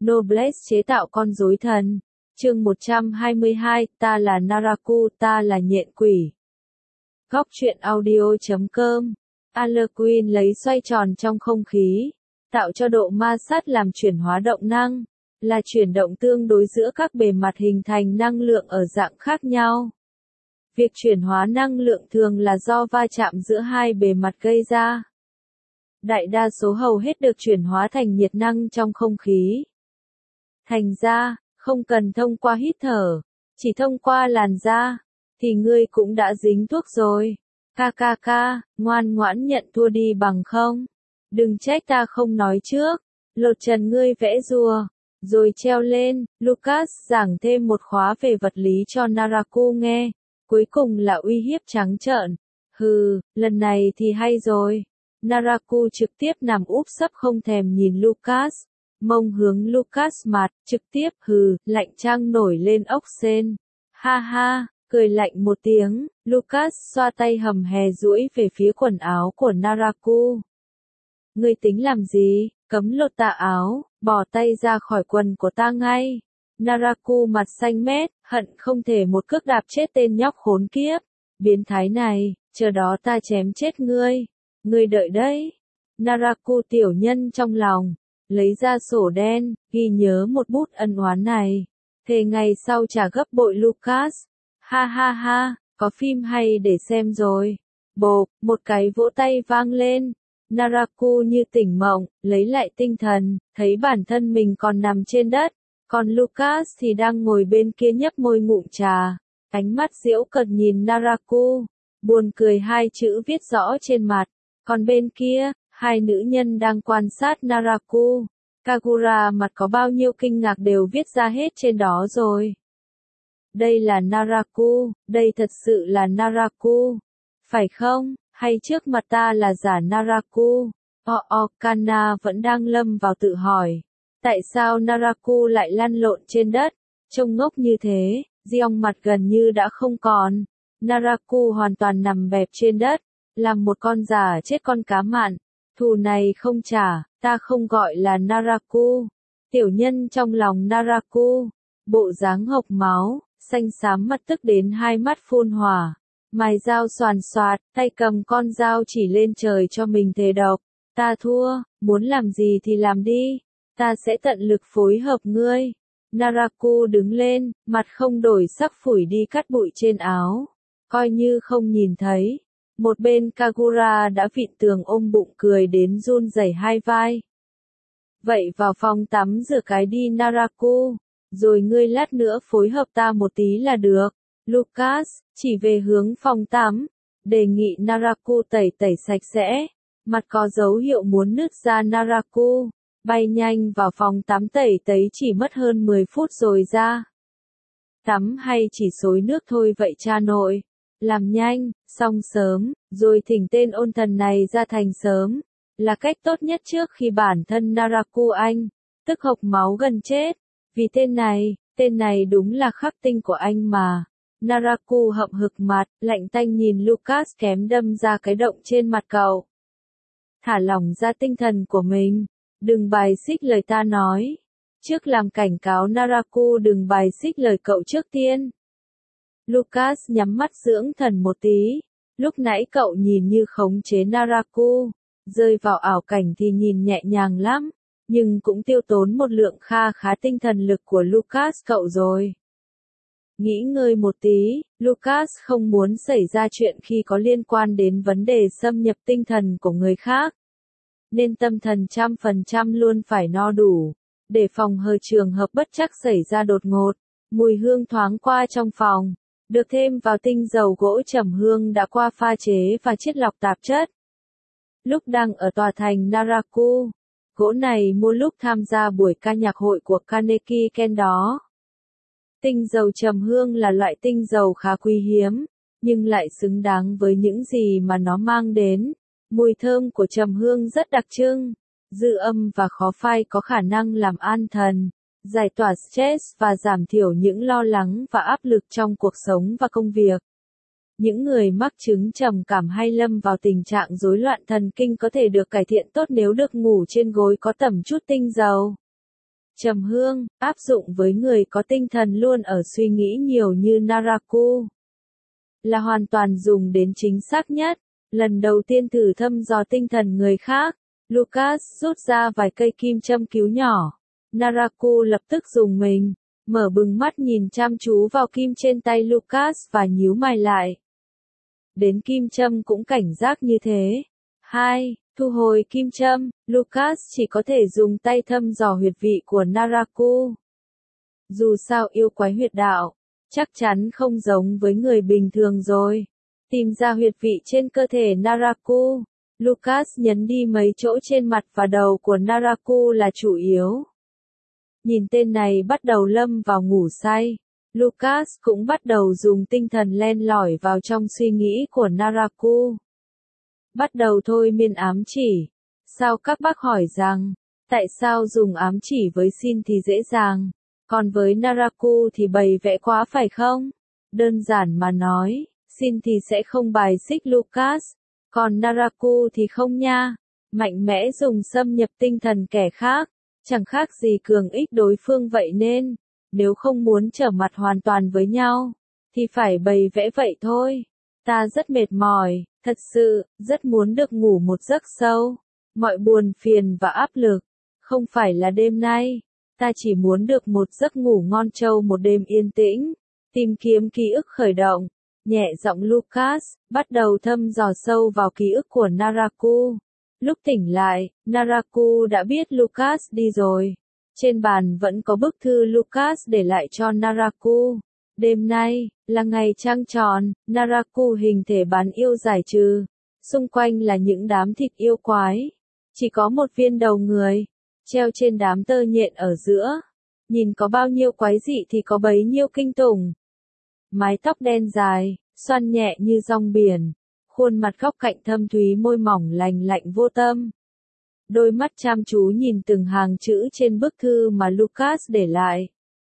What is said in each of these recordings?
Noblesse chế tạo con rối thần. Chương 122, ta là Naraku, ta là nhện quỷ. Góc truyện audio.com. Harlequin lấy xoay tròn trong không khí, tạo cho độ ma sát làm chuyển hóa động năng, là chuyển động tương đối giữa các bề mặt hình thành năng lượng ở dạng khác nhau. Việc chuyển hóa năng lượng thường là do va chạm giữa hai bề mặt gây ra. Đại đa số hầu hết được chuyển hóa thành nhiệt năng trong không khí. Thành ra, không cần thông qua hít thở, chỉ thông qua làn da, thì ngươi cũng đã dính thuốc rồi. KKK, ngoan ngoãn nhận thua đi bằng không? Đừng trách ta không nói trước. Lột trần ngươi vẽ rùa, rồi treo lên. Lucas giảng thêm một khóa về vật lý cho Naraku nghe. Cuối cùng là uy hiếp trắng trợn. Hừ, lần này thì hay rồi. Naraku trực tiếp nằm úp sấp không thèm nhìn Lucas. Mông hướng Lucas mặt, trực tiếp hừ, lạnh trăng nổi lên ốc sên. Ha ha, cười lạnh một tiếng, Lucas xoa tay hầm hè duỗi về phía quần áo của Naraku. Ngươi tính làm gì? Cấm lột tà áo, bỏ tay ra khỏi quần của ta ngay. Naraku mặt xanh mét, hận không thể một cước đạp chết tên nhóc khốn kiếp. Biến thái này, chờ đó ta chém chết ngươi. Ngươi đợi đấy. Naraku tiểu nhân trong lòng, lấy ra sổ đen, ghi nhớ một bút ân oán này. Thề ngày sau trả gấp bội Lucas. Ha ha ha, có phim hay để xem rồi. Bộp, một cái vỗ tay vang lên. Naraku như tỉnh mộng, lấy lại tinh thần, thấy bản thân mình còn nằm trên đất. Còn Lucas thì đang ngồi bên kia nhấp môi ngụm trà. Ánh mắt giễu cợt nhìn Naraku. Buồn cười hai chữ viết rõ trên mặt. Còn bên kia, hai nữ nhân đang quan sát Naraku. Kagura mặt có bao nhiêu kinh ngạc đều viết ra hết trên đó rồi. Đây là Naraku, đây thật sự là Naraku. Phải không, hay trước mặt ta là giả Naraku? Kana vẫn đang lâm vào tự hỏi. Tại sao Naraku lại lăn lộn trên đất? Trông ngốc như thế, Giong mặt gần như đã không còn. Naraku hoàn toàn nằm bẹp trên đất, làm một con già chết con cá mặn. Thù này không trả, ta không gọi là Naraku. Tiểu nhân trong lòng Naraku, bộ dáng hộc máu, xanh xám mặt tức đến hai mắt phun hỏa. Mài dao xoàn xoạt, tay cầm con dao chỉ lên trời cho mình thề độc. Ta thua, muốn làm gì thì làm đi. Ta sẽ tận lực phối hợp ngươi. Naraku đứng lên, mặt không đổi sắc phủi đi cát bụi trên áo. Coi như không nhìn thấy. Một bên Kagura đã vịn tường ôm bụng cười đến run rẩy hai vai. Vậy vào phòng tắm rửa cái đi Naraku. Rồi ngươi lát nữa phối hợp ta một tí là được. Lucas, chỉ về hướng phòng tắm. Đề nghị Naraku tẩy tẩy sạch sẽ. Mặt có dấu hiệu muốn nứt ra Naraku. Bay nhanh vào phòng tắm tẩy tấy chỉ mất hơn 10 phút rồi ra. Tắm hay chỉ xối nước thôi vậy cha nội? Làm nhanh, xong sớm, rồi thỉnh tên ôn thần này ra thành sớm. Là cách tốt nhất trước khi bản thân Naraku anh, tức hộc máu gần chết. Vì tên này đúng là khắc tinh của anh mà. Naraku hậm hực mặt, lạnh tanh nhìn Lucas kém đâm ra cái động trên mặt cậu. Thả lỏng ra tinh thần của mình, đừng bài xích lời ta nói. Trước làm cảnh cáo Naraku đừng bài xích lời cậu trước tiên. Lucas nhắm mắt dưỡng thần một tí. Lúc nãy cậu nhìn như khống chế Naraku, rơi vào ảo cảnh thì nhìn nhẹ nhàng lắm, nhưng cũng tiêu tốn một lượng kha khá tinh thần lực của Lucas cậu rồi. Nghĩ ngơi một tí, Lucas không muốn xảy ra chuyện khi có liên quan đến vấn đề xâm nhập tinh thần của người khác. Nên tâm thần 100% luôn phải no đủ, để phòng hờ trường hợp bất trắc xảy ra đột ngột. Mùi hương thoáng qua trong phòng, được thêm vào tinh dầu gỗ trầm hương đã qua pha chế và chiết lọc tạp chất. Lúc đang ở tòa thành Naraku, gỗ này mua lúc tham gia buổi ca nhạc hội của Kaneki Ken đó. Tinh dầu trầm hương là loại tinh dầu khá quý hiếm, nhưng lại xứng đáng với những gì mà nó mang đến. Mùi thơm của trầm hương rất đặc trưng, dư âm và khó phai có khả năng làm an thần, giải tỏa stress và giảm thiểu những lo lắng và áp lực trong cuộc sống và công việc. Những người mắc chứng trầm cảm hay lâm vào tình trạng rối loạn thần kinh có thể được cải thiện tốt nếu được ngủ trên gối có tẩm chút tinh dầu. Trầm hương, áp dụng với người có tinh thần luôn ở suy nghĩ nhiều như Naraku. Là hoàn toàn dùng đến chính xác nhất. Lần đầu tiên thử thăm dò tinh thần người khác, Lucas rút ra vài cây kim châm cứu nhỏ. Naraku lập tức dùng mình, mở bừng mắt nhìn chăm chú vào kim trên tay Lucas và nhíu mày lại. Đến kim châm cũng cảnh giác như thế. 2. Thu hồi kim châm, Lucas chỉ có thể dùng tay thăm dò huyệt vị của Naraku. Dù sao yêu quái huyệt đạo, chắc chắn không giống với người bình thường rồi. Tìm ra huyệt vị trên cơ thể Naraku, Lucas nhấn đi mấy chỗ trên mặt và đầu của Naraku là chủ yếu. Nhìn tên này bắt đầu lâm vào ngủ say, Lucas cũng bắt đầu dùng tinh thần len lỏi vào trong suy nghĩ của Naraku. Bắt đầu thôi miên ám chỉ. Sao các bác hỏi rằng, tại sao dùng ám chỉ với Shin thì dễ dàng, còn với Naraku thì bày vẽ quá phải không? Đơn giản mà nói, Shin thì sẽ không bài xích Lucas, còn Naraku thì không nha. Mạnh mẽ dùng xâm nhập tinh thần kẻ khác, chẳng khác gì cường ích đối phương vậy nên, nếu không muốn trở mặt hoàn toàn với nhau, thì phải bày vẽ vậy thôi. Ta rất mệt mỏi, thật sự, rất muốn được ngủ một giấc sâu. Mọi buồn phiền và áp lực, không phải là đêm nay. Ta chỉ muốn được một giấc ngủ ngon trâu một đêm yên tĩnh. Tìm kiếm ký ức khởi động. Nhẹ giọng Lucas, bắt đầu thăm dò sâu vào ký ức của Naraku. Lúc tỉnh lại, Naraku đã biết Lucas đi rồi. Trên bàn vẫn có bức thư Lucas để lại cho Naraku. Đêm nay, là ngày trăng tròn, Naraku hình thể bán yêu giải trừ. Xung quanh là những đám thịt yêu quái. Chỉ có một viên đầu người, treo trên đám tơ nhện ở giữa. Nhìn có bao nhiêu quái dị thì có bấy nhiêu kinh tủng. Mái tóc đen dài, xoăn nhẹ như dòng biển. Khuôn mặt góc cạnh thâm thúy, môi mỏng lành lạnh vô tâm. Đôi mắt chăm chú nhìn từng hàng chữ trên bức thư mà Lucas để lại.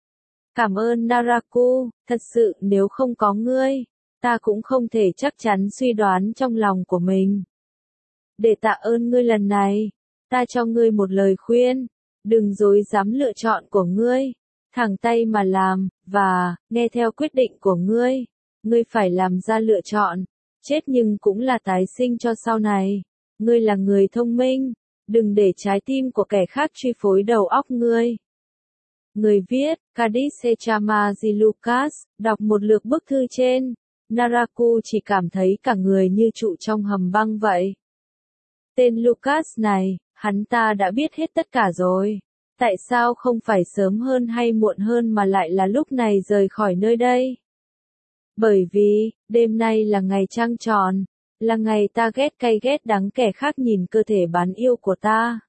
Cảm ơn Naraku, thật sự nếu không có ngươi, ta cũng không thể chắc chắn suy đoán trong lòng của mình. Để tạ ơn ngươi lần này, ta cho ngươi một lời khuyên, đừng dối dám lựa chọn của ngươi, thẳng tay mà làm, và, nghe theo quyết định của ngươi. Ngươi phải làm ra lựa chọn, chết nhưng cũng là tái sinh cho sau này. Ngươi là người thông minh, đừng để trái tim của kẻ khác chi phối đầu óc ngươi. Người viết, Cadice Chamazi Lucas, đọc một lượt bức thư trên, Naraku chỉ cảm thấy cả người như trụ trong hầm băng vậy. Tên Lucas này, hắn ta đã biết hết tất cả rồi. Tại sao không phải sớm hơn hay muộn hơn mà lại là lúc này rời khỏi nơi đây? Bởi vì, đêm nay là ngày trăng tròn, là ngày ta ghét cay ghét đắng kẻ khác nhìn cơ thể bán yêu của ta.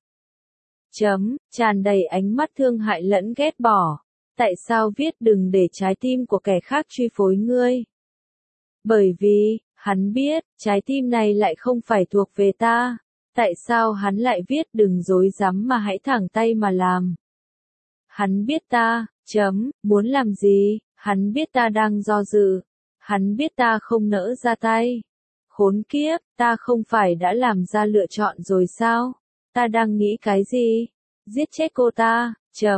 Tràn đầy ánh mắt thương hại lẫn ghét bỏ. Tại sao viết đừng để trái tim của kẻ khác truy phối ngươi? Bởi vì, hắn biết, trái tim này lại không phải thuộc về ta. Tại sao hắn lại viết đừng dối dám mà hãy thẳng tay mà làm? Hắn biết ta, muốn làm gì, hắn biết ta đang do dự. Hắn biết ta không nỡ ra tay. Khốn kiếp, ta không phải đã làm ra lựa chọn rồi sao? Ta đang nghĩ cái gì? Giết chết cô ta,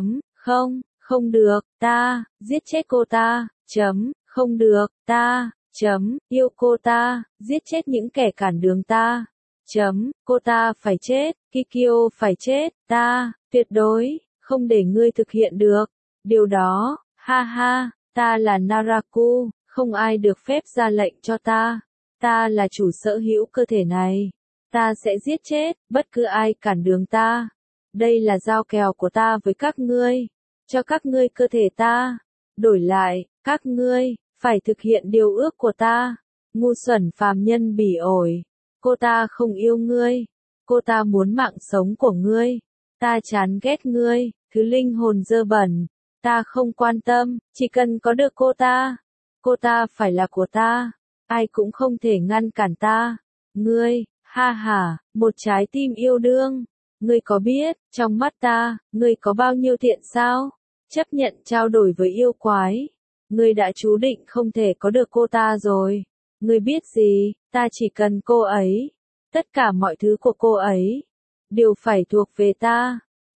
không được, ta, giết chết cô ta, không được, ta, yêu cô ta, giết chết những kẻ cản đường ta, cô ta phải chết, Kikyo phải chết, ta, tuyệt đối, không để ngươi thực hiện được, điều đó, ha ha, ta là Naraku, không ai được phép ra lệnh cho ta là chủ sở hữu cơ thể này. Ta sẽ giết chết, bất cứ ai cản đường ta. Đây là giao kèo của ta với các ngươi. Cho các ngươi cơ thể ta. Đổi lại, các ngươi, phải thực hiện điều ước của ta. Ngu xuẩn phàm nhân bỉ ổi. Cô ta không yêu ngươi. Cô ta muốn mạng sống của ngươi. Ta chán ghét ngươi, thứ linh hồn dơ bẩn. Ta không quan tâm, chỉ cần có được cô ta. Cô ta phải là của ta. Ai cũng không thể ngăn cản ta. Ngươi. Ha ha, một trái tim yêu đương. Ngươi có biết, trong mắt ta, ngươi có bao nhiêu thiện sao? Chấp nhận trao đổi với yêu quái. Ngươi đã chú định không thể có được cô ta rồi. Ngươi biết gì, ta chỉ cần cô ấy. Tất cả mọi thứ của cô ấy, đều phải thuộc về ta.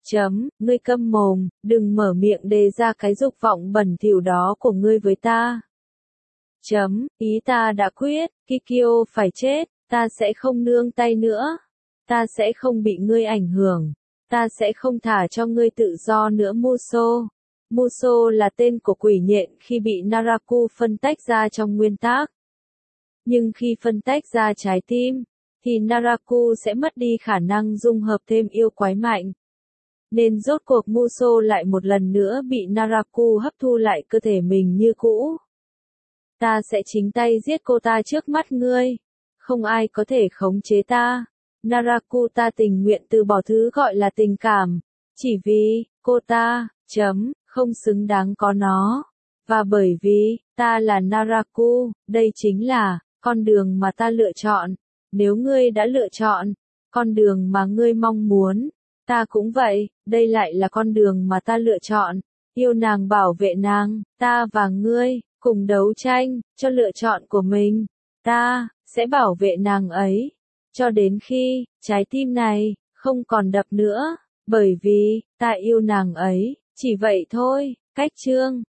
Ngươi câm mồm, đừng mở miệng đề ra cái dục vọng bẩn thỉu đó của ngươi với ta. Ý ta đã quyết, Kikyo phải chết, ta sẽ không nương tay nữa. Ta sẽ không bị ngươi ảnh hưởng. Ta sẽ không thả cho ngươi tự do nữa Muso. Muso là tên của quỷ nhện khi bị Naraku phân tách ra trong nguyên tác. Nhưng khi phân tách ra trái tim, thì Naraku sẽ mất đi khả năng dung hợp thêm yêu quái mạnh. Nên rốt cuộc Muso lại một lần nữa bị Naraku hấp thu lại cơ thể mình như cũ. Ta sẽ chính tay giết cô ta trước mắt ngươi. Không ai có thể khống chế ta. Naraku ta tình nguyện từ bỏ thứ gọi là tình cảm. Chỉ vì, cô ta, không xứng đáng có nó. Và bởi vì, ta là Naraku, đây chính là, con đường mà ta lựa chọn. Nếu ngươi đã lựa chọn, con đường mà ngươi mong muốn, ta cũng vậy, đây lại là con đường mà ta lựa chọn. Yêu nàng bảo vệ nàng, ta và ngươi, cùng đấu tranh, cho lựa chọn của mình. Ta, sẽ bảo vệ nàng ấy. Cho đến khi, trái tim này, không còn đập nữa. Bởi vì, ta yêu nàng ấy, chỉ vậy thôi. Cách chương